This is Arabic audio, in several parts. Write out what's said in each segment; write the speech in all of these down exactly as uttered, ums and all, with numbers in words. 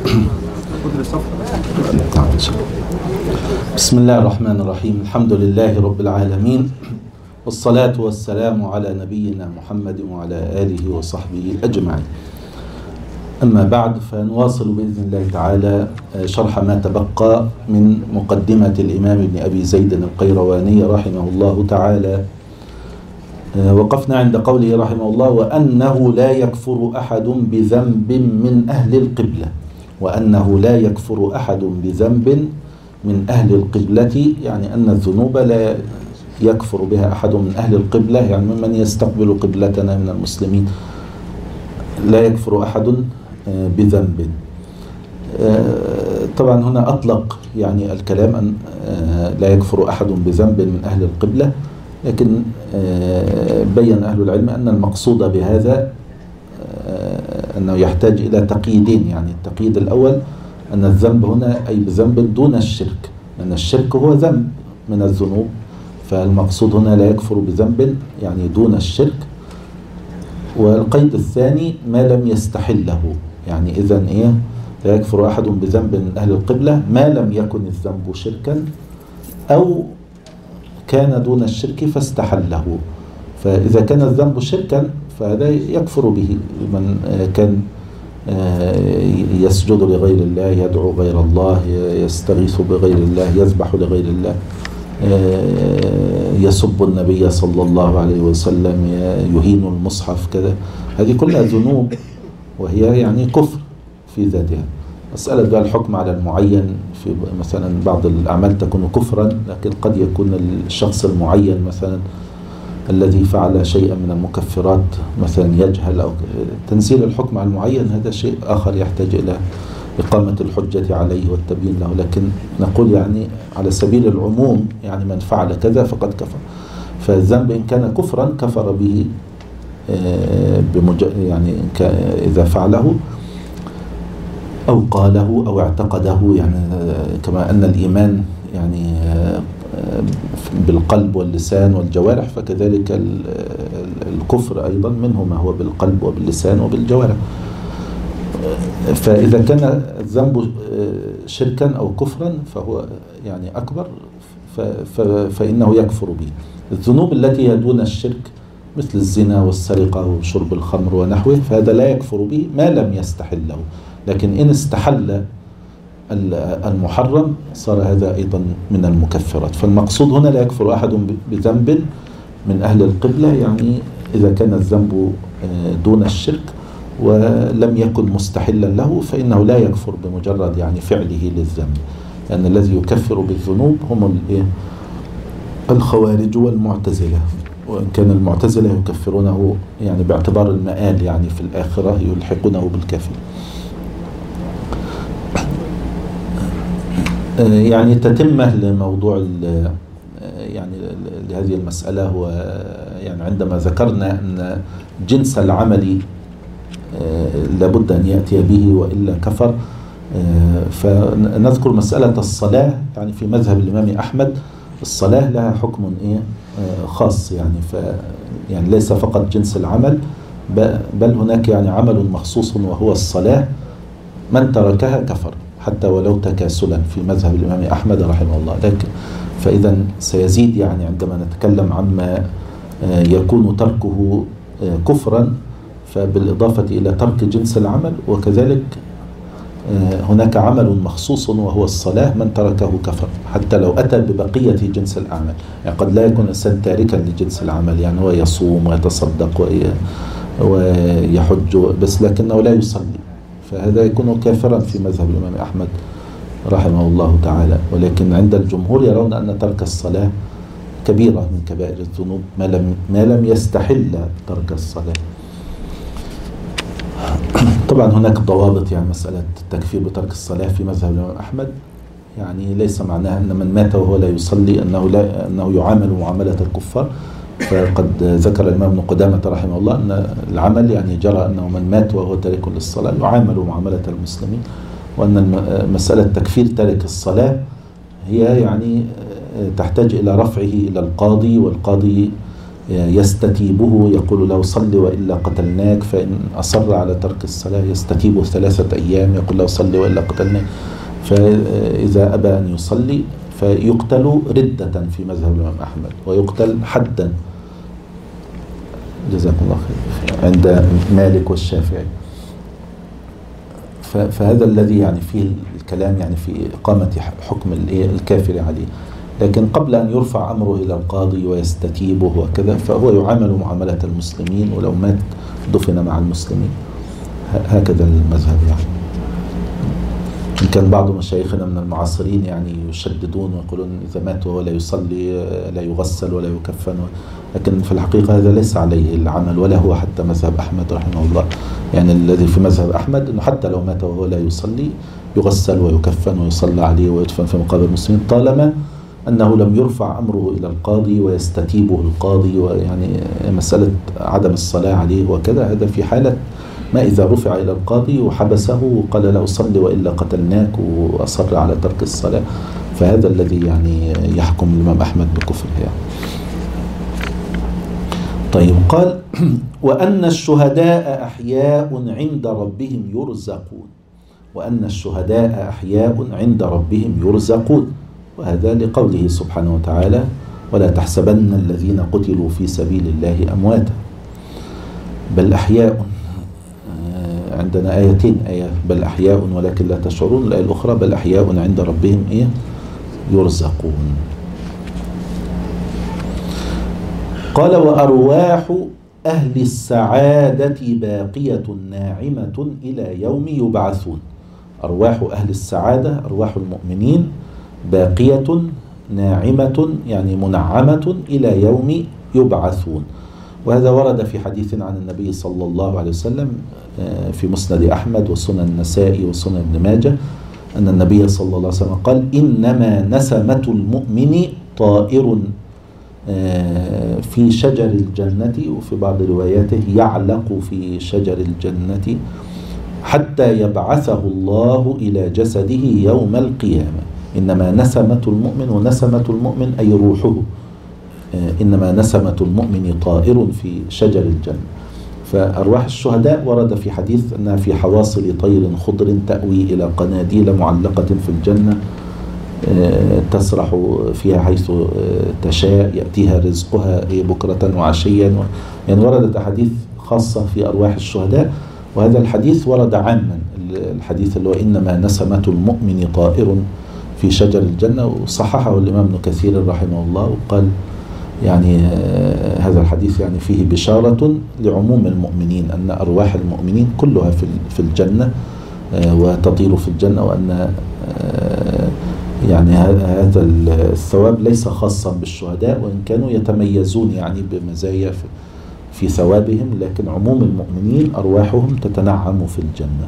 بسم الله الرحمن الرحيم. الحمد لله رب العالمين، والصلاة والسلام على نبينا محمد وعلى آله وصحبه أجمعين. أما بعد، فنواصل بإذن الله تعالى شرح ما تبقى من مقدمة الإمام ابن أبي زيد القيرواني رحمه الله تعالى. وقفنا عند قوله رحمه الله: وأنه لا يكفر أحد بذنب من أهل القبلة. وأنه لا يكفر أحد بذنب من أهل القبلة، يعني أن الذنوب لا يكفر بها أحد من أهل القبلة، يعني ممن يستقبل قبلتنا من المسلمين، لا يكفر أحد بذنب. طبعا هنا أطلق يعني الكلام أن لا يكفر أحد بذنب من أهل القبلة، لكن بين أهل العلم أن المقصود بهذا أنه يحتاج إلى تقييدين. يعني التقييد الأول أن الذنب هنا أي بذنب دون الشرك، لأن الشرك هو ذنب من الذنوب، فالمقصود هنا لا يكفر بذنب يعني دون الشرك. والقيد الثاني ما لم يستحله، يعني إذن إيه لا يكفر أحد بذنب من أهل القبلة ما لم يكن الذنب شركا أو كان دون الشرك فاستحله. فإذا كان الذنب شركا فهذا يكفر به، من كان يسجد لغير الله، يدعو غير الله، يستغيث بغير الله، يذبح لغير الله، يسب النبي صلى الله عليه وسلم، يهين المصحف، كذا، هذه كلها ذنوب وهي يعني كفر في ذاتها. مسألة بقى الحكم على المعين، في مثلا بعض الأعمال تكون كفرا، لكن قد يكون الشخص المعين مثلا الذي فعل شيئا من المكفرات مثلا يجهل، أو تنزيل الحكم على المعين هذا شيء آخر يحتاج إلى إقامة الحجة عليه والتبيين له. لكن نقول يعني على سبيل العموم، يعني من فعل كذا فقد كفر. فالذنب إن كان كفرا كفر به بمج... يعني إذا فعله أو قاله أو اعتقده، يعني كما أن الإيمان يعني بالقلب واللسان والجوارح، فكذلك الكفر أيضا منه ما هو بالقلب وباللسان وبالجوارح. فإذا كان الذنب شركا أو كفرا فهو يعني أكبر، فإنه يكفر به. الذنوب التي هي دون الشرك مثل الزنا والسرقة وشرب الخمر ونحوه، فهذا لا يكفر به ما لم يستحله. لكن إن استحل المحرم صار هذا أيضا من المكفرات. فالمقصود هنا لا يكفر أحد بذنب من أهل القبلة، يعني إذا كان الذنب دون الشرك ولم يكن مستحلا له فإنه لا يكفر بمجرد يعني فعله للذنب، لأن الذي يكفر بالذنوب هم الخوارج والمعتزلة. وإن كان المعتزلة يكفرونه يعني باعتبار المآل، يعني في الآخرة يلحقونه بالكافر. يعني تتمة لموضوع يعني لهذه المسألة، هو يعني عندما ذكرنا أن جنس العمل لابد أن يأتي به وإلا كفر، فنذكر مسألة الصلاة. يعني في مذهب الإمام أحمد الصلاة لها حكم إيه خاص، يعني ف يعني ليس فقط جنس العمل، بل هناك يعني عمل مخصوص وهو الصلاة، من تركها كفر حتى ولو تكاسلا في مذهب الإمام أحمد رحمه الله. لكن فإذا سيزيد يعني عندما نتكلم عما يكون تركه كفرا، فبالإضافة إلى ترك جنس العمل، وكذلك هناك عمل مخصوص وهو الصلاة، من تركه كفر حتى لو أتى ببقية جنس الأعمال. يعني قد لا يكون الإنسان تاركا لجنس العمل، يعني هو يصوم ويتصدق ويحج بس لكنه لا يصلي، فهذا يكون كافرا في مذهب الإمام أحمد رحمه الله تعالى. ولكن عند الجمهور يرون أن ترك الصلاة كبيرة من كبائر الذنوب ما لم ما لم يستحل ترك الصلاة. طبعا هناك ضوابط، يعني مسألة التكفير بترك الصلاة في مذهب الإمام أحمد يعني ليس معناها أن من مات وهو لا يصلي أنه لا أنه يعامل معاملة الكفار. فقد ذكر الإمام ابن قدامة رحمه الله أن العمل يعني جرى أنه من مات وهو تارك للصلاة يعامل معاملة المسلمين، وأن مسألة تكفير تارك الصلاة هي يعني تحتاج إلى رفعه إلى القاضي، والقاضي يستتيبه، يقول له صل وإلا قتلناك، فإن أصر على ترك الصلاة يستتيبه ثلاثة أيام، يقول له صل وإلا قتلناك، فإذا أبى أن يصلي فيقتل ردة في مذهب الإمام أحمد، ويقتل حدا جزاكم الله خير عند مالك والشافعي. فهذا الذي يعني فيه الكلام يعني في إقامة حكم الكافر عليه. لكن قبل أن يرفع أمره إلى القاضي ويستتيبه وكذا، فهو يعامل معاملة المسلمين، ولو مات دفن مع المسلمين. هكذا المذهب يعني. إن كان بعض مشايخنا من المعاصرين يعني يشددون ويقولون إذا مات وهو لا يصلي لا يغسل ولا يكفن، لكن في الحقيقة هذا ليس عليه العمل، ولا هو حتى مذهب أحمد رحمه الله. يعني الذي في مذهب أحمد أنه حتى لو مات وهو لا يصلي يغسل ويكفن ويصلى عليه ويدفن في مقابر المسلمين، طالما أنه لم يرفع أمره إلى القاضي ويستتيبه القاضي، ويعني مسألة عدم الصلاة عليه وكذا، هذا في حالة ما إذا رفع إلى القاضي وحبسه وقال له صل وإلا قتلناك وأصر على ترك الصلاة، فهذا الذي يعني يحكم الإمام أحمد بكفره يعني. طيب، قال وأن الشهداء أحياء عند ربهم يرزقون، وأن الشهداء أحياء عند ربهم يرزقون، وهذا لقوله سبحانه وتعالى ولا تحسبن الذين قتلوا في سبيل الله أمواتا بل أحياء. عندنا آيتين، آية بل أحياء ولكن لا تشعرون، الآية الأخرى بل أحياء عند ربهم إيه يرزقون. قال وأرواح أهل السعادة باقية ناعمة إلى يوم يبعثون. أرواح أهل السعادة أرواح المؤمنين باقية ناعمة يعني منعمة إلى يوم يبعثون. وهذا ورد في حديث عن النبي صلى الله عليه وسلم في مسند أحمد وسنن النسائي وسنن ابن ماجه، أن النبي صلى الله عليه وسلم قال إنما نسمة المؤمن طائر في شجر الجنة، وفي بعض رواياته يعلق في شجر الجنة حتى يبعثه الله إلى جسده يوم القيامة. إنما نسمة المؤمن، ونسمة المؤمن أي روحه، إنما نسمة المؤمن طائر في شجر الجنة. فأرواح الشهداء ورد في حديث أنها في حواصل طير خضر تأوي إلى قناديل معلقة في الجنة تسرح فيها حيث تشاء، يأتيها رزقها بكرة وعشيا. يعني وردت أحاديث خاصة في أرواح الشهداء، وهذا الحديث ورد عاما، الحديث اللي هو إنما نسمة المؤمن طائر في شجر الجنة، وصححه الإمام ابن كثير رحمه الله، وقال يعني هذا الحديث يعني فيه بشارة لعموم المؤمنين، أن أرواح المؤمنين كلها في الجنة وتطير في الجنة، وأن يعني هذا الثواب ليس خاصا بالشهداء، وإن كانوا يتميزون يعني بمزايا في ثوابهم، لكن عموم المؤمنين أرواحهم تتنعم في الجنة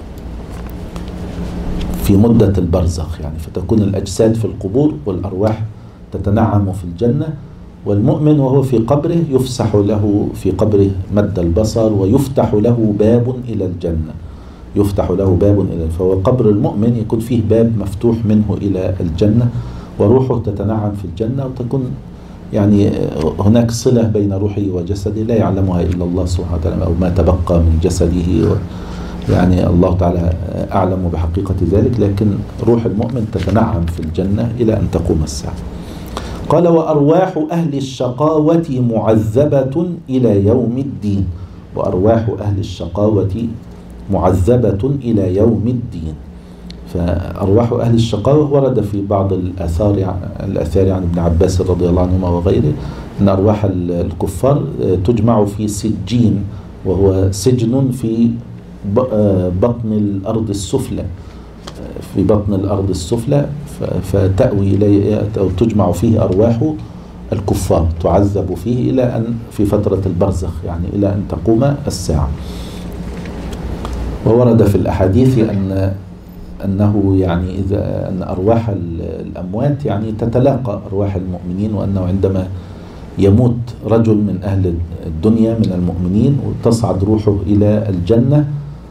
في مدة البرزخ يعني، فتكون الأجساد في القبور والأرواح تتنعم في الجنة. والمؤمن وهو في قبره يفسح له في قبره مد البصر، ويفتح له باب إلى الجنة، يفتح له باب إلى، فهو قبر المؤمن يكون فيه باب مفتوح منه إلى الجنة، وروحه تتنعم في الجنة، وتكون يعني هناك صلة بين روحه وجسده لا يعلمها إلا الله سبحانه وتعالى، أو ما تبقى من جسده، يعني الله تعالى أعلم بحقيقة ذلك، لكن روح المؤمن تتنعم في الجنة إلى أن تقوم الساعة. قال وأرواح أهل الشقاوة معذبة إلى يوم الدين، وأرواح أهل الشقاوة معذبة إلى يوم الدين. فأرواح أهل الشقاوة ورد في بعض الآثار الآثار عن ابن عباس رضي الله عنهما وغيره أن أرواح الكفار تجمع في سجين، وهو سجن في بطن الأرض السفلى، في بطن الأرض السفلى، فتأوي إليه أو تجمع فيه أرواح الكفار تعذب فيه إلى أن في فترة البرزخ يعني إلى أن تقوم الساعة. وورد في الأحاديث أن أنه يعني إذا أن أرواح الأموات يعني تتلاقى أرواح المؤمنين، وأنه عندما يموت رجل من أهل الدنيا من المؤمنين وتصعد روحه إلى الجنة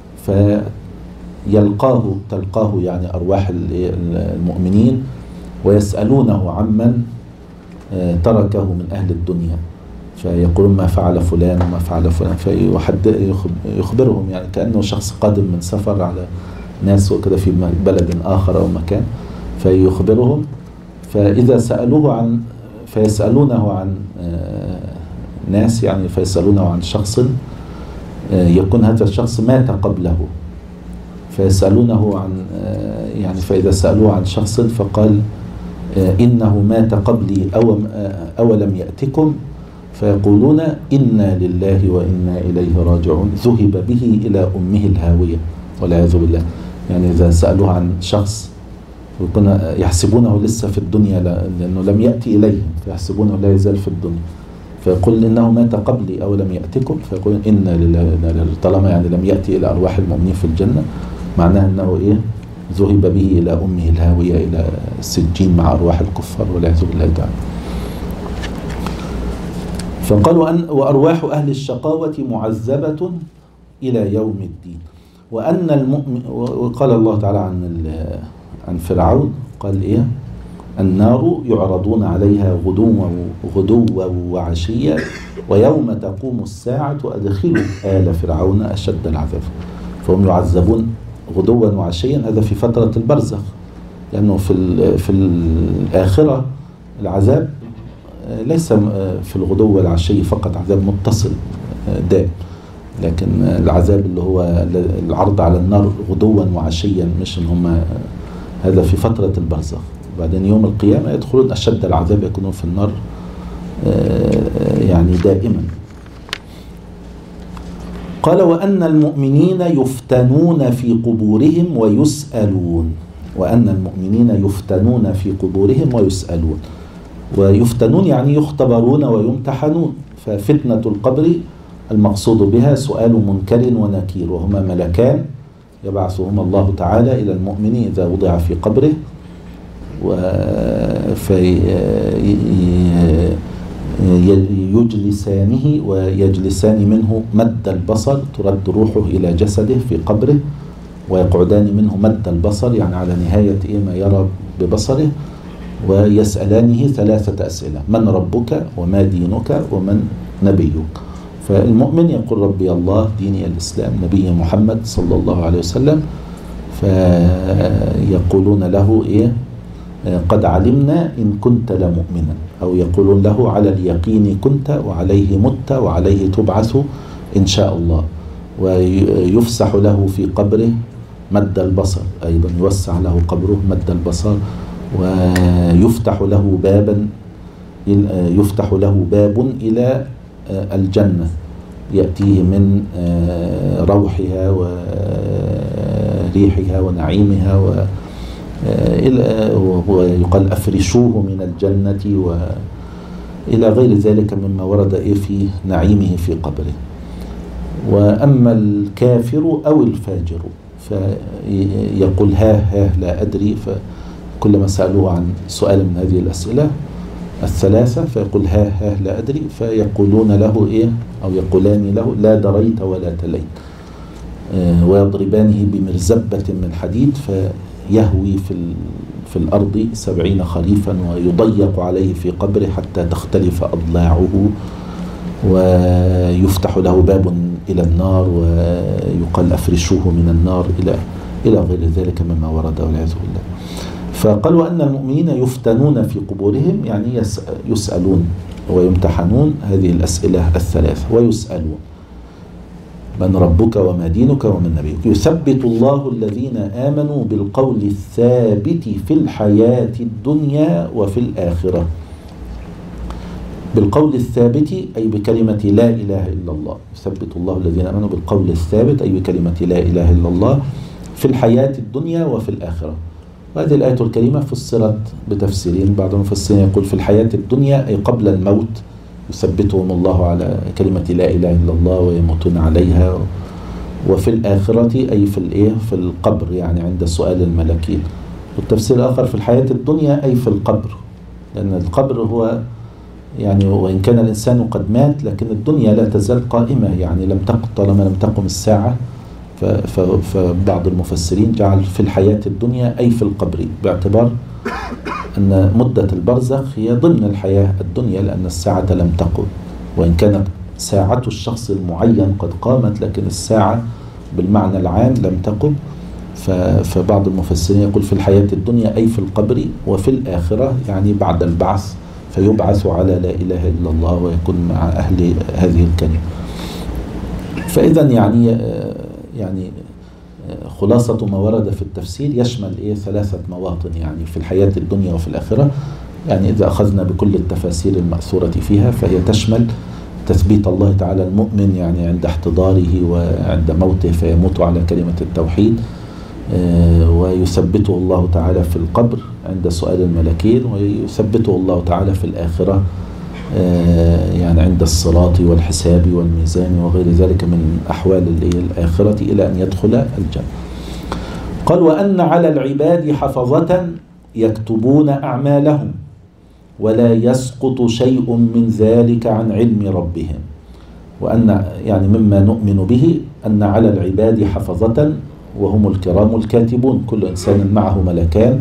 فيلقاه تلقاه يعني أرواح المؤمنين ويسألونه عمن تركه من أهل الدنيا، فيقولون ما فعل فلان وما فعل فلان، فيخبرهم يعني كأنه شخص قادم من سفر على ناس وكذا في بلد آخر أو مكان، فيخبرهم. فإذا سألوه عن فيسألونه عن ناس يعني فيسألونه عن شخص يكون هذا الشخص مات قبله، فيسألونه عن يعني فإذا سألوه عن شخص فقال إنه مات قبلي أو أولم يأتكم، فيقولون إنا لله وإنا إليه راجعون، ذهب به إلى أمه الهاوية والعياذ بالله. يعني إذا سألوه عن شخص يكون يحسبونه لسه في الدنيا لأنه لم يأتي إليهم، فيحسبونه لا يزال في الدنيا، فيقول إنه مات قبلي أو لم يأتكم، فيقول إنا لله، طالما يعني لم يأتي إلى أرواح المؤمنين في الجنة معناه أنه إيه ذهب به إلى أمه الهاوية إلى السجين مع أرواح الكفار والعياذ بالله تعالى. فقالوا أن وأرواح أهل الشقاوة معذبة إلى يوم الدين، وأن المؤمن. وقال الله تعالى عن عن فرعون قال إيه النار يعرضون عليها غدوا غدوا وعشيا ويوم تقوم الساعة أدخلوا آل فرعون أشد العذاب. فهم يعذبون غدوا وعشيا، هذا في فترة البرزخ، لأنه في في الآخرة العذاب ليس في الغدو والعشي فقط، عذاب متصل دائم، لكن العذاب اللي هو العرض على النار غدوا وعشيا مش ان هم، هذا في فترة البرزخ. وبعدين يوم القيامة يدخلون أشد العذاب، يكونون في النار يعني دائما. قال وأن المؤمنين يفتنون في قبورهم ويسألون، وأن المؤمنين يفتنون في قبورهم ويسألون. ويفتنون يعني يختبرون ويمتحنون، ففتنة القبر المقصود بها سؤال منكر ونكير، وهما ملكان يبعثهما الله تعالى إلى المؤمن إذا وضع في قبره، فيجلسانه ويجلسان منه مد البصر، ترد روحه إلى جسده في قبره، ويقعدان منه مد البصر يعني على نهاية إيه ما يرى ببصره، ويسألانه ثلاثة أسئلة: من ربك وما دينك ومن نبيك؟ فالمؤمن يقول ربي الله، ديني الإسلام، نبي محمد صلى الله عليه وسلم. فيقولون له إيه قد علمنا إن كنت لمؤمنا، أو يقولون له على اليقين كنت وعليه مت وعليه تبعث إن شاء الله. ويفسح له في قبره مد البصر، أيضا يوسع له قبره مد البصر، ويفتح له بابا يفتح له باب إلى الجنة يأتيه من روحها وريحها ونعيمها، ويقال أفرشوه من الجنة وإلى غير ذلك مما ورد إيه في نعيمه في قبره. وأما الكافر أو الفاجر فيقول ها ها لا أدري، فكلما سألوه عن سؤال من هذه الأسئلة الثلاثة فيقول ها ها لا أدري، فيقولون له إيه أو يقولان له لا دريت ولا تليت، ويضربانه بمرزبة من حديد فيهوي في في الأرض سبعين خريفا، ويضيق عليه في قبره حتى تختلف أضلاعه، ويفتح له باب إلى النار، ويقال أفرشوه من النار إلى إلى غير ذلك مما ورد والعياذ بالله. فقالوا أن المؤمنين يفتنون في قبورهم يعني يسألون ويمتحنون هذه الأسئلة الثلاث، ويسألون من ربك وما دينك ومن نبيك. يثبت الله الذين آمنوا بالقول الثابت في الحياة الدنيا وفي الآخرة. بالقول الثابت أي بكلمة لا إله إلا الله، يثبت الله الذين آمنوا بالقول الثابت أي بكلمة لا إله إلا الله في الحياة الدنيا وفي الآخرة. وهذه الآية الكريمة فسرت بتفسيرين، بعض المفسرين يقول في الحياة الدنيا أي قبل الموت يثبتهم الله على كلمة لا إله إلا الله ويموتون عليها، وفي الآخرة أي في الإيه في القبر يعني عند سؤال الملكين. والتفسير الآخر في الحياة الدنيا أي في القبر، لأن القبر هو يعني وإن كان الإنسان قد مات لكن الدنيا لا تزال قائمة، يعني لم تقم طالما لم تقم الساعة. فبعض المفسرين جعل في الحياة الدنيا أي في القبر، باعتبار أن مدة البرزخ هي ضمن الحياة الدنيا لأن الساعة لم تقم. وإن كانت ساعة الشخص المعين قد قامت، لكن الساعة بالمعنى العام لم تقم. فبعض المفسرين يقول في الحياة الدنيا أي في القبر، وفي الآخرة يعني بعد البعث، فيبعث على لا إله إلا الله ويكون مع أهل هذه الكلمة. فإذا يعني يعني خلاصة ما ورد في التفسير يشمل إيه ثلاثة مواطن، يعني في الحياة الدنيا وفي الآخرة. يعني إذا أخذنا بكل التفاسير المأثورة فيها فهي تشمل تثبيت الله تعالى المؤمن يعني عند احتضاره وعند موته فيموت على كلمة التوحيد، ويثبته الله تعالى في القبر عند سؤال الملكين، ويثبته الله تعالى في الآخرة يعني عند الصراط والحساب والميزان وغير ذلك من أحوال الآخرة إلى أن يدخل الجنة. قال وأن على العباد حفظة يكتبون أعمالهم ولا يسقط شيء من ذلك عن علم ربهم. وأن يعني مما نؤمن به أن على العباد حفظة وهم الكرام الكاتبون، كل إنسان معه ملكان،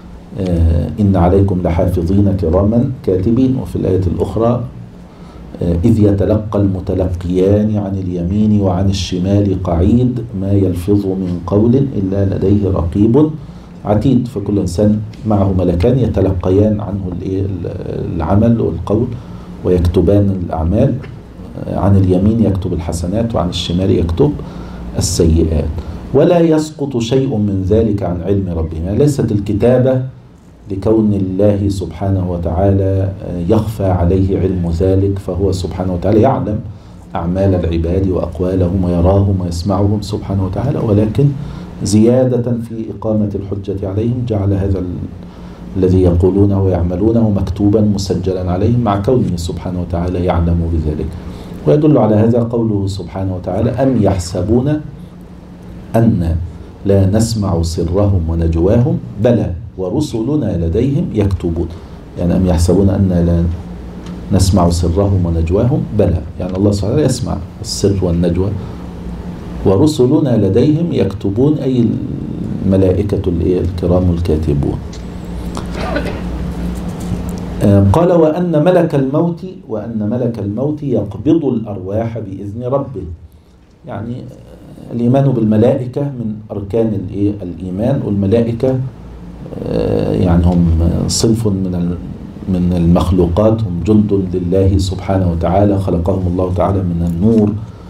إن عليكم لحافظين كراما كاتبين. وفي الآية الأخرى إذ يتلقى المتلقيان عن اليمين وعن الشمال قعيد ما يلفظ من قول إلا لديه رقيب عتيد. فكل إنسان معه ملكان يتلقيان عنه العمل والقول ويكتبان الأعمال، عن اليمين يكتب الحسنات وعن الشمال يكتب السيئات. ولا يسقط شيء من ذلك عن علم ربهم، ليست الكتابة لكون الله سبحانه وتعالى يخفى عليه علم ذلك، فهو سبحانه وتعالى يعلم أعمال العباد وأقوالهم ويراهم ويسمعهم سبحانه وتعالى، ولكن زيادة في إقامة الحجة عليهم جعل هذا الذي يقولونه ويعملونه مكتوبا مسجلا عليهم مع كونه سبحانه وتعالى يعلم بذلك. ويدل على هذا قوله سبحانه وتعالى أم يحسبون أن لا نسمع سرهم ونجواهم بلى ورسلنا لديهم يكتبون. يعني أم يحسبون أن لا نسمع سرهم ونجواهم بلى، يعني الله سبحانه وتعالى يسمع السر والنجوى، ورسلنا لديهم يكتبون أي الملائكة الكرام الكاتبون. قال وأن ملك الموت وأن ملك الموت يقبض الأرواح بإذن ربه. يعني الإيمان بالملائكة من أركان الإيمان، والملائكة يعني هم صنف من من المخلوقات، هم جند لله سبحانه وتعالى، خلقهم الله تعالى من النور،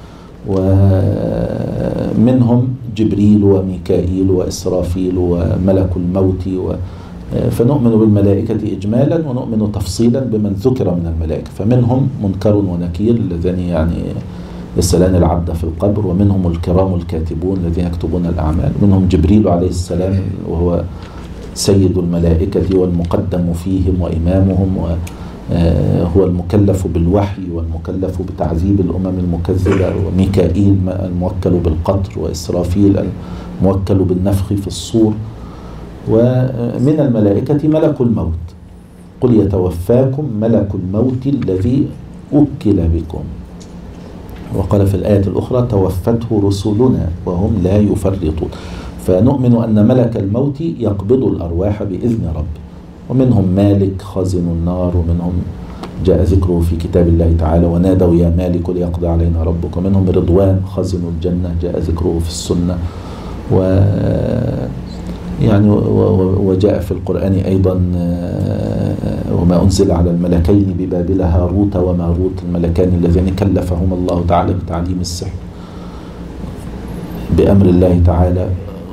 ومنهم جبريل وميكائيل وإسرافيل وملك الموت. فنؤمن بالملائكة إجمالا ونؤمن تفصيلا بمن ذكر من الملائكة. فمنهم منكر ونكير الذين يعني يسألان العبد في القبر، ومنهم الكرام الكاتبون الذين يكتبون الأعمال، منهم جبريل عليه السلام وهو سيد الملائكة والمقدم فيهم وإمامهم، وهو المكلف بالوحي والمكلف بتعذيب الأمم المكذبة، وميكائيل الموكل بالقطر، وإسرافيل الموكل بالنفخ في الصور. ومن الملائكة ملك الموت، قل يتوفاكم ملك الموت الذي أوكل بكم. وقال في الآية الأخرى توفته رسلنا وهم لا يفرطون. فنؤمن أن ملك الموت يقبض الأرواح بإذن ربه، ومنهم مالك خازن النار، ومنهم جاء ذكره في كتاب الله تعالى ونادوا يا مالك ليقضي علينا ربك، ومنهم رضوان خازن الجنة جاء ذكره في السنة، و يعني وجاء في القرآن أيضا وما أنزل على الملكين ببابل هاروت وماروت، الملكان اللذين كلفهم الله تعالى بتعليم السحر بأمر الله تعالى،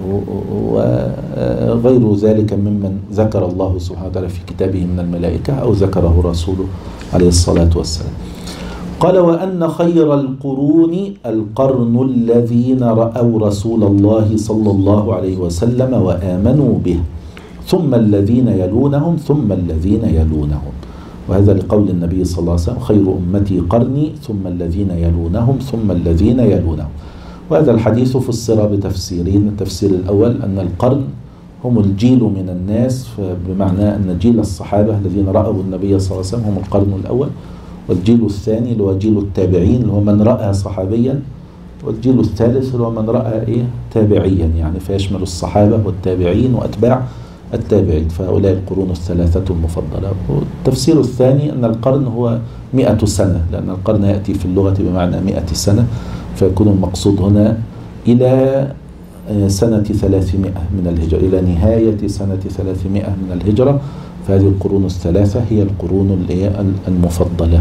وغير ذلك ممن ذكر الله سبحانه وتعالى في كتابه من الملائكة أو ذكره رسوله عليه الصلاة والسلام. قال وأن خير القرون القرن الذين رأوا رسول الله صلى الله عليه وسلم وآمنوا به، ثم الذين يلونهم ثم الذين يلونهم. وهذا لقول النبي صلى الله عليه وسلم خير أمتي قرني ثم الذين يلونهم ثم الذين يلونهم. وهذا الحديث فسر بتفسيرين. التفسير الأول أن القرن هم الجيل من الناس، بمعنى أن جيل الصحابة الذين رأوا النبي صلى الله عليه وسلم هم القرن الأول، والجيل الثاني اللي هو جيل التابعين اللي هو من رأى صحابيا، والجيل الثالث اللي هو من رأى إيه تابعيا، يعني فيشمل الصحابة والتابعين وأتباع التابعين، فهؤلاء القرون الثلاثة المفضلة. والتفسير الثاني أن القرن هو مئة سنة، لأن القرن يأتي في اللغة بمعنى مئة سنة، فيكون المقصود هنا إلى سنة ثلاثمائة من الهجرة، إلى نهاية سنة ثلاثمائة من الهجرة. فهذه القرون الثلاثة هي القرون المفضلة.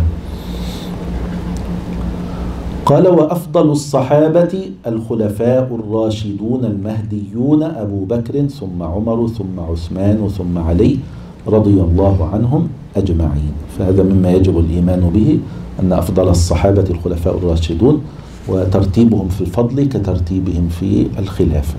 قال: وأفضل الصحابة الخلفاء الراشدون المهديون أبو بكر ثم عمر ثم عثمان ثم علي رضي الله عنهم أجمعين. فهذا مما يجب الإيمان به، أن أفضل الصحابة الخلفاء الراشدون، وترتيبهم في الفضل كترتيبهم في الخلافة.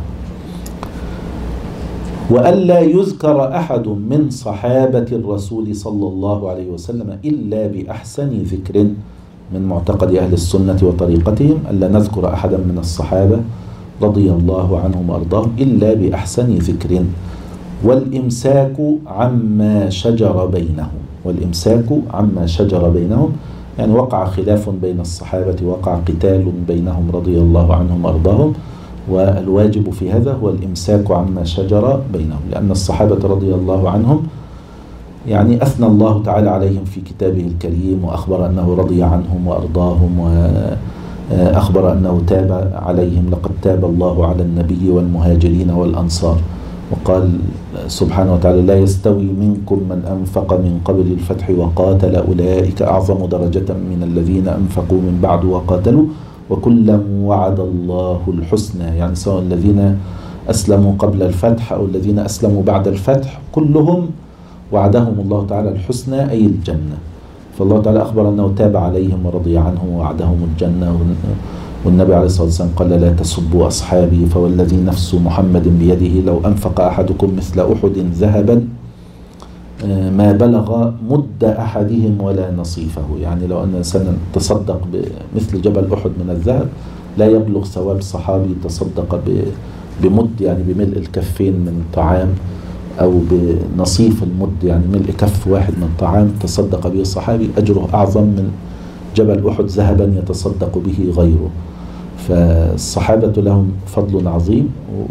وألا يذكر أحد من صحابة الرسول صلى الله عليه وسلم إلا بأحسن ذكر. من معتقد أهل السنة وطريقتهم ألا نذكر أحدا من الصحابة رضي الله عنهم وأرضاهم إلا بأحسن ذكر. والإمساك عما شجر بينهم، والإمساك عما شجر بينهم يعني وقع خلاف بين الصحابة، وقع قتال بينهم رضي الله عنهم وأرضاهم، والواجب في هذا هو الإمساك عما شجر بينهم، لأن الصحابة رضي الله عنهم يعني أثنى الله تعالى عليهم في كتابه الكريم، وأخبر أنه رضي عنهم وأرضاهم، وأخبر أنه تاب عليهم: لقد تاب الله على النبي والمهاجرين والأنصار. وقال سبحانه وتعالى: لا يستوي منكم من أنفق من قبل الفتح وقاتل أولئك أعظم درجة من الذين أنفقوا من بعد وقاتلوا وكلا وعد الله الحسنى. يعني سواء الذين أسلموا قبل الفتح أو الذين أسلموا بعد الفتح كلهم وعدهم الله تعالى الحسنى أي الجنة. فالله تعالى أخبر أنه تاب عليهم ورضي عنهم ووعدهم الجنة. والنبي عليه الصلاة والسلام قال: لا تسبوا أصحابي فوالذي نفس محمد بيده لو أنفق أحدكم مثل أحد ذهبا ما بلغ مد أحدهم ولا نصيفه. يعني لو أن إنسان تصدق بمثل جبل أحد من الذهب لا يبلغ ثواب صحابي تصدق بمد، يعني بملء الكفين من طعام، أو بنصيف المد يعني ملء كف واحد من طعام تصدق به الصحابي، أجره أعظم من جبل أحد ذهبا يتصدق به غيره. فالصحابة لهم فضل عظيم،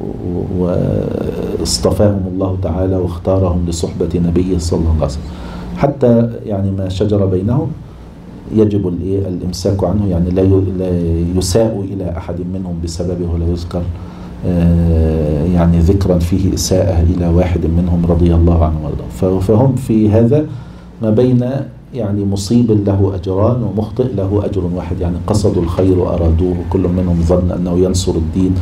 واصطفاهم الله تعالى واختارهم لصحبة نبيه صلى الله عليه وسلم. حتى يعني ما شجر بينهم يجب الإمساك عنه، يعني لا يساء إلى أحد منهم بسببه، ولا يذكر يعني ذكرا فيه إساءة إلى واحد منهم رضي الله عنه وارضاه. فهم في هذا ما بين يعني مصيب له أجران ومخطئ له أجر واحد، يعني قصدوا الخير وأرادوه، كل منهم ظن أنه ينصر الدين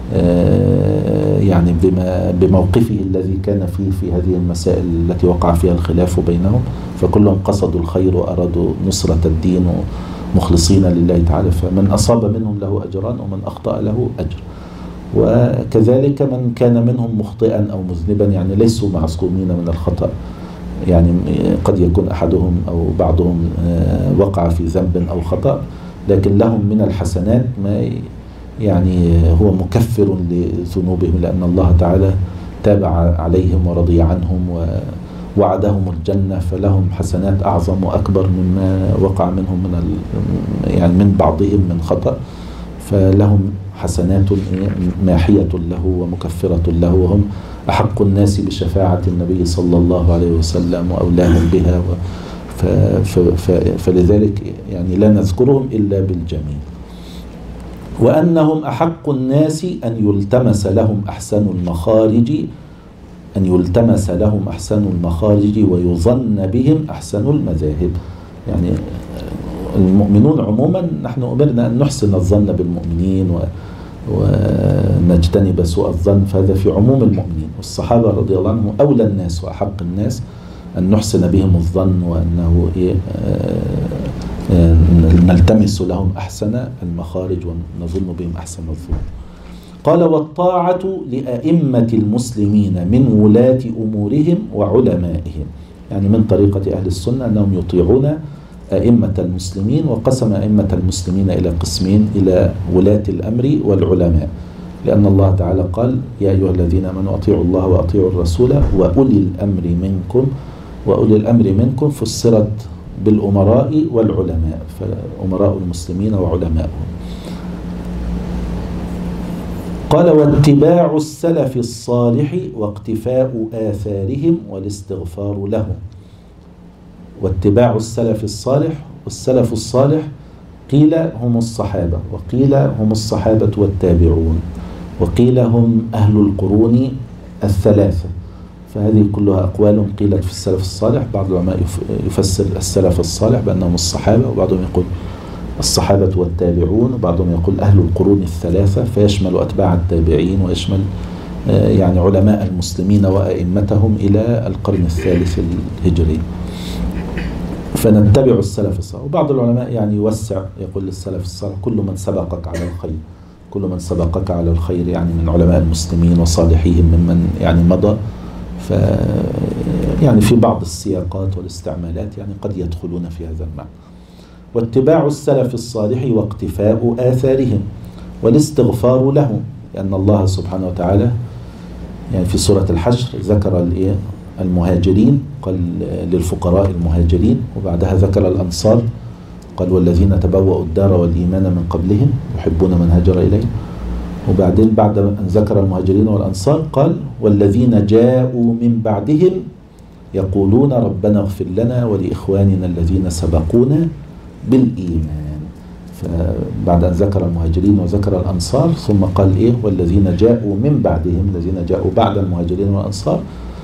يعني بما بموقفه الذي كان فيه في هذه المسائل التي وقع فيها الخلاف بينهم، فكلهم قصدوا الخير وأرادوا نصرة الدين مخلصين لله تعالى. فمن أصاب منهم له أجران ومن أخطأ له أجر. وكذلك من كان منهم مخطئا أو مذنبا، يعني ليسوا معصومين من الخطأ، يعني قد يكون أحدهم أو بعضهم وقع في ذنب أو خطأ، لكن لهم من الحسنات ما يعني هو مكفر لذنوبهم، لأن الله تعالى تابع عليهم ورضي عنهم ووعدهم الجنة، فلهم حسنات أعظم وأكبر مما وقع منهم من يعني من بعضهم من خطأ، فلهم حسنات ماحية له ومكفرة له، وهم أحق الناس بشفاعة النبي صلى الله عليه وسلم وأولاهم بها. فلذلك يعني لا نذكرهم إلا بالجميل. وأنهم أحق الناس أن يلتمس لهم أحسن المخارج أن يلتمس لهم أحسن المخارج ويظن بهم أحسن المذاهب. يعني المؤمنون عموما نحن أمرنا أن نحسن الظن بالمؤمنين و ونجتنب سوء الظن، فهذا في عموم المؤمنين. والصحابة رضي الله عنهم أولى الناس وأحق الناس أن نحسن بهم الظن، وأنه إيه نلتمس لهم أحسن المخارج ونظن بهم أحسن الظن. قال: والطاعة لأئمة المسلمين من ولاة أمورهم وعلمائهم. يعني من طريقة أهل السنة أنهم يطيعون أئمة المسلمين، وقسم أئمة المسلمين إلى قسمين: إلى ولاة الأمر والعلماء، لأن الله تعالى قال: يا أيها الذين آمنوا أطيعوا الله وأطيعوا الرسول وأولي الأمر منكم. وأولي الأمر منكم فسرت بالأمراء والعلماء، فأمراء المسلمين وعلماؤهم. قال واتباع السلف الصالح واقتفاء آثارهم والاستغفار لهم. واتباع السلف الصالح، والسلف الصالح قيل هم الصحابة، وقيل هم الصحابة والتابعون، وقيل هم أهل القرون الثلاثة. فهذه كلها أقوال قيلت في السلف الصالح. بعض العلماء يفسر السلف الصالح بأنهم الصحابة، وبعضهم يقول الصحابة والتابعون، وبعضهم يقول أهل القرون الثلاثة، فيشمل أتباع التابعين ويشمل يعني علماء المسلمين وأئمتهم إلى القرن الثالث الهجري. فنتبع السلف الصالح. وبعض العلماء يعني يوسع، يقول للسلف الصالح كل من سبقك على الخير، كل من سبقك على الخير يعني من علماء المسلمين وصالحيهم ممن يعني مضى. ف يعني في بعض السياقات والاستعمالات يعني قد يدخلون في هذا المعنى. واتباع السلف الصالح واقتفاء آثارهم والاستغفار لهم، لأن الله سبحانه وتعالى يعني في سورة الحشر ذكر المهاجرين، قال للفقراء المهاجرين، وبعدها ذكر الأنصار، قال والذين تبوأوا الدار والإيمان من قبلهم يحبون من هاجر إليه. وبعدين بعد أن ذكر المهاجرين والأنصار قال والذين جاءوا من بعدهم يقولون ربنا اغفر لنا ولإخواننا الذين سبقونا بالإيمان. فبعد أن ذكر المهاجرين وذكر الأنصار ثم قال إيه والذين جاءوا من بعدهم، الذين جاءوا بعد المهاجرين والأنصار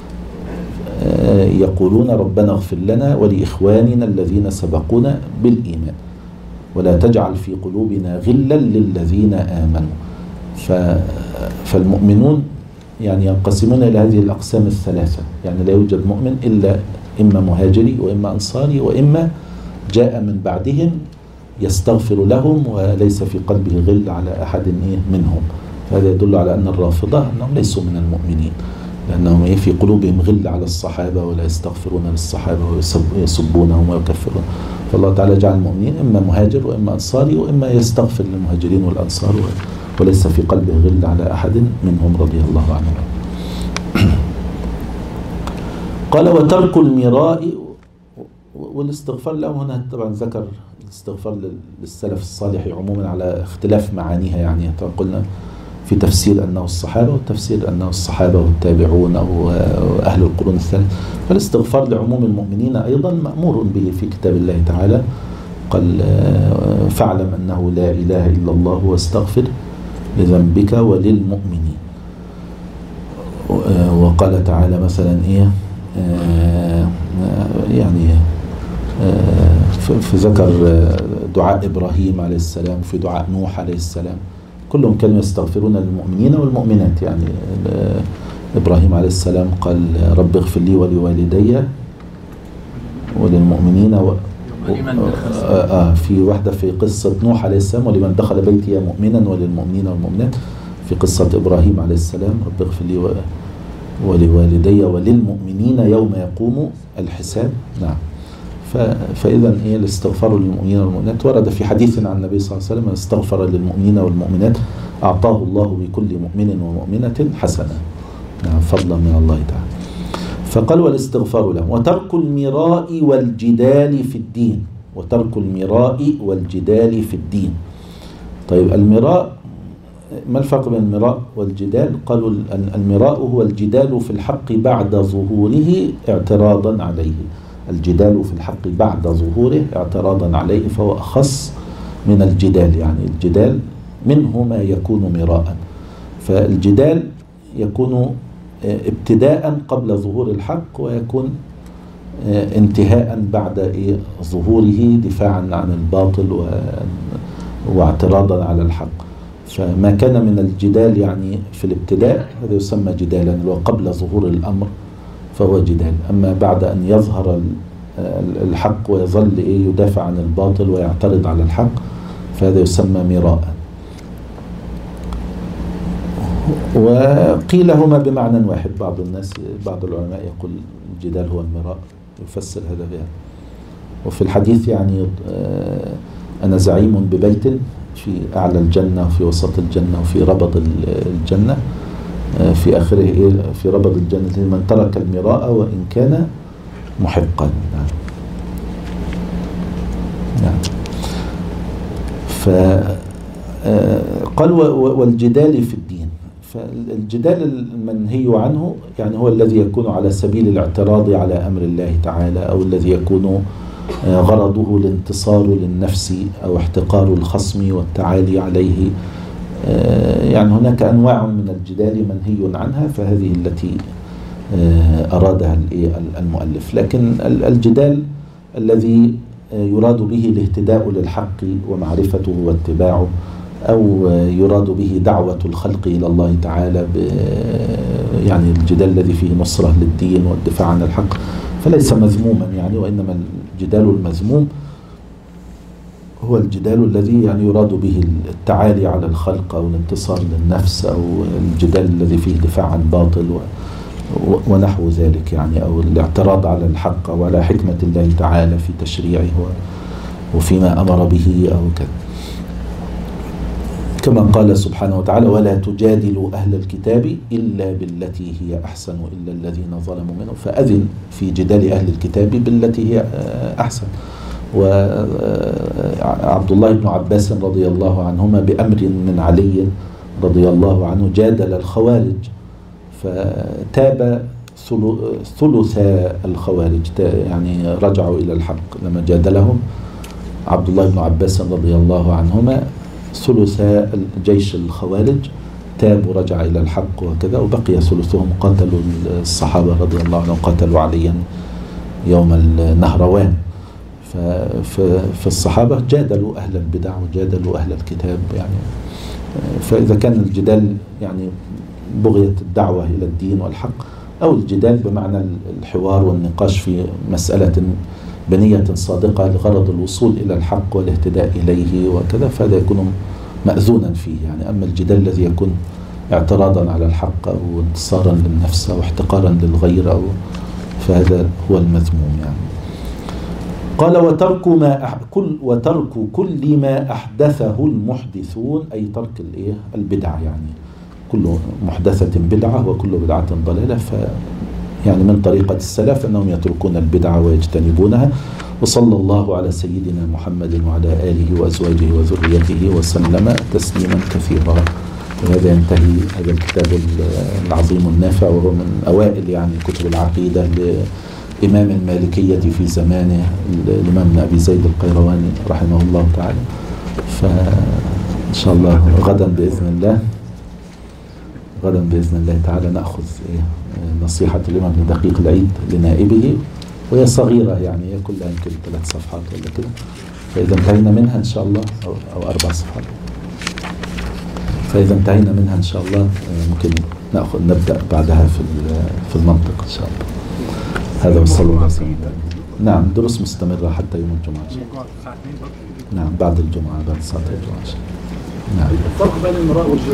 يقولون ربنا اغفر لنا ولإخواننا الذين سبقونا بالإيمان ولا تجعل في قلوبنا غلا للذين آمنوا. فالمؤمنون يعني ينقسمون إلى هذه الأقسام الثلاثة، يعني لا يوجد مؤمن إلا إما مهاجري وإما أنصاري وإما جاء من بعدهم يستغفر لهم وليس في قلبه غل على أحد منهم. هذا يدل على أن الرافضة أنهم ليسوا من المؤمنين، لأنهم في قلوبهم غل على الصحابة ولا يستغفرون للصحابة ويسبونهم ويكفرون. فالله تعالى جعل المؤمنين إما مهاجر وإما أنصاري وإما يستغفر للمهاجرين والأنصار وليس في قلبه غل على أحد منهم رضي الله عنهم. قال وترك المراء والاستغفار له. هنا طبعا ذكر الاستغفار للسلف الصالح عموما على اختلاف معانيها، يعني قلنا في تفسير أنه الصحابة والتفسير أنه الصحابة والتابعون أو أهل القرون الثلاث. فالاستغفار لعموم المؤمنين أيضا مأمور به في كتاب الله تعالى، قال فاعلم أنه لا إله إلا الله واستغفر لذنبك وللمؤمنين. وقال تعالى مثلا إيه يعني في ذكر دعاء إبراهيم عليه السلام وفي دعاء نوح عليه السلام، كلهم كانوا يستغفرون للمؤمنين والمؤمنات. يعني إبراهيم عليه السلام قال رب اغفر لي ولوالدي وللمؤمنين و... آه في واحدة في قصة نوح عليه السلام ولمن دخل بيتي مؤمنا وللمؤمنين والمؤمنات. في قصة إبراهيم عليه السلام رب اغفر لي ولوالدي وللمؤمنين يوم يقوم الحساب. نعم. فإذا إيه الاستغفار للمؤمنين والمؤمنات ورد في حديث عن النبي صلى الله عليه وسلم استغفر للمؤمنين والمؤمنات أعطاه الله بكل مؤمن ومؤمنة حسنة. نعم فضلا من الله تعالى. فقال والاستغفار لهم وترك المراء والجدال في الدين. وترك المراء والجدال في الدين. طيب المراء، ما الفرق بين المراء والجدال؟ قالوا المراء هو الجدال في الحق بعد ظهوره اعتراضا عليه. الجدال في الحق بعد ظهوره اعتراضا عليه، فهو أخص من الجدال. يعني الجدال منه ما يكون مراء، فالجدال يكون ابتداء قبل ظهور الحق ويكون انتهاء بعد ظهوره دفاعا عن الباطل واعتراضا على الحق. فما كان من الجدال يعني في الابتداء هذا يسمى جدالا، اللي هو قبل ظهور الأمر فهو جدال. أما بعد أن يظهر الحق ويظل يدافع عن الباطل ويعترض على الحق فهذا يسمى مراء. وقيل هما بمعنى واحد. بعض الناس بعض العلماء يقول الجدال هو المراء، يفسر هذا بها. وفي الحديث يعني أنا زعيم ببيت في أعلى الجنة وفي وسط الجنة وفي ربض الجنة، في آخره في ربض الجنة من ترك المراء وإن كان محقا. نعم. نعم. فقال والجدال في الدين. فالجدال المنهي عنه يعني هو الذي يكون على سبيل الاعتراض على أمر الله تعالى، أو الذي يكون غرضه الانتصار للنفس أو احتقار الخصم والتعالي عليه. يعني هناك أنواع من الجدال منهي عنها، فهذه التي أرادها المؤلف. لكن الجدال الذي يراد به الاهتداء للحق ومعرفته واتباعه، أو يراد به دعوة الخلق إلى الله تعالى، يعني الجدال الذي فيه نصرة للدين والدفاع عن الحق، فليس مذموما يعني. وإنما الجدال المذموم هو الجدال الذي يعني يراد به التعالي على الخلق أو الانتصار للنفس، أو الجدال الذي فيه دفاع عن باطل ونحو ذلك يعني، أو الاعتراض على الحق وعلى حكمة الله تعالى في تشريعه وفيما أمر به أو كذا. كما قال سبحانه وتعالى: ولا تجادلوا أهل الكتاب إلا بالتي هي أحسن إلا الذين ظلموا منهم. فأذن في جدال أهل الكتاب بالتي هي أحسن. وعبد الله بن عباس رضي الله عنهما بأمر من علي رضي الله عنه جادل الخوارج، فتاب ثلث الخوارج، يعني رجعوا إلى الحق لما جادلهم عبد الله بن عباس رضي الله عنهما. ثلث جيش الخوارج تاب ورجع إلى الحق وكذا، وبقي ثلثهم قتلوا الصحابة رضي الله عنهم، قتلوا عليا يوم النهروان. فالصحابة جادلوا أهل البدع وجادلوا أهل الكتاب يعني. فإذا كان الجدال يعني بغية الدعوة إلى الدين والحق، أو الجدال بمعنى الحوار والنقاش في مسألة بنية صادقة لغرض الوصول إلى الحق والاهتداء إليه وكذا، فهذا يكون مأذونا فيه يعني. أما الجدال الذي يكون اعتراضا على الحق أو انتصارا للنفس أو احتقارا للغير أو فهذا هو المذموم يعني. قال: وترك ما أح... كل وترك كل ما أحدثه المحدثون، أي ترك الإيه البدع يعني. كل محدثة بدعة وكل بدعة ضلالة. ف يعني من طريقة السلف أنهم يتركون البدعة ويجتنبونها. وصلى الله على سيدنا محمد وعلى آله وأزواجه وذريته وسلم تسليما كثيرا. وهذا ينتهي هذا الكتاب العظيم النافع، وهو من أوائل يعني كتب العقيدة لإمام المالكية في زمانه، الإمام ابن أبي زيد القيرواني رحمه الله تعالى. فإن شاء الله غدا بإذن الله غدا بإذن الله تعالى نأخذ إيه نصيحة الإمام ابن دقيق العيد لنائبه، وهي صغيرة يعني، هي كلها يمكن ثلاث صفحات ولا كده. فإذا انتهينا منها إن شاء الله أو, أو أربع صفحات، فإذا انتهينا منها إن شاء الله ممكن نأخذ نبدأ بعدها في في المنطق إن شاء الله. هذا وصلى الله عليه وسلم. نعم، دروس مستمرة حتى يوم الجمعة. نعم، بعد الجمعة، بعد صلاة الجمعة. نعم.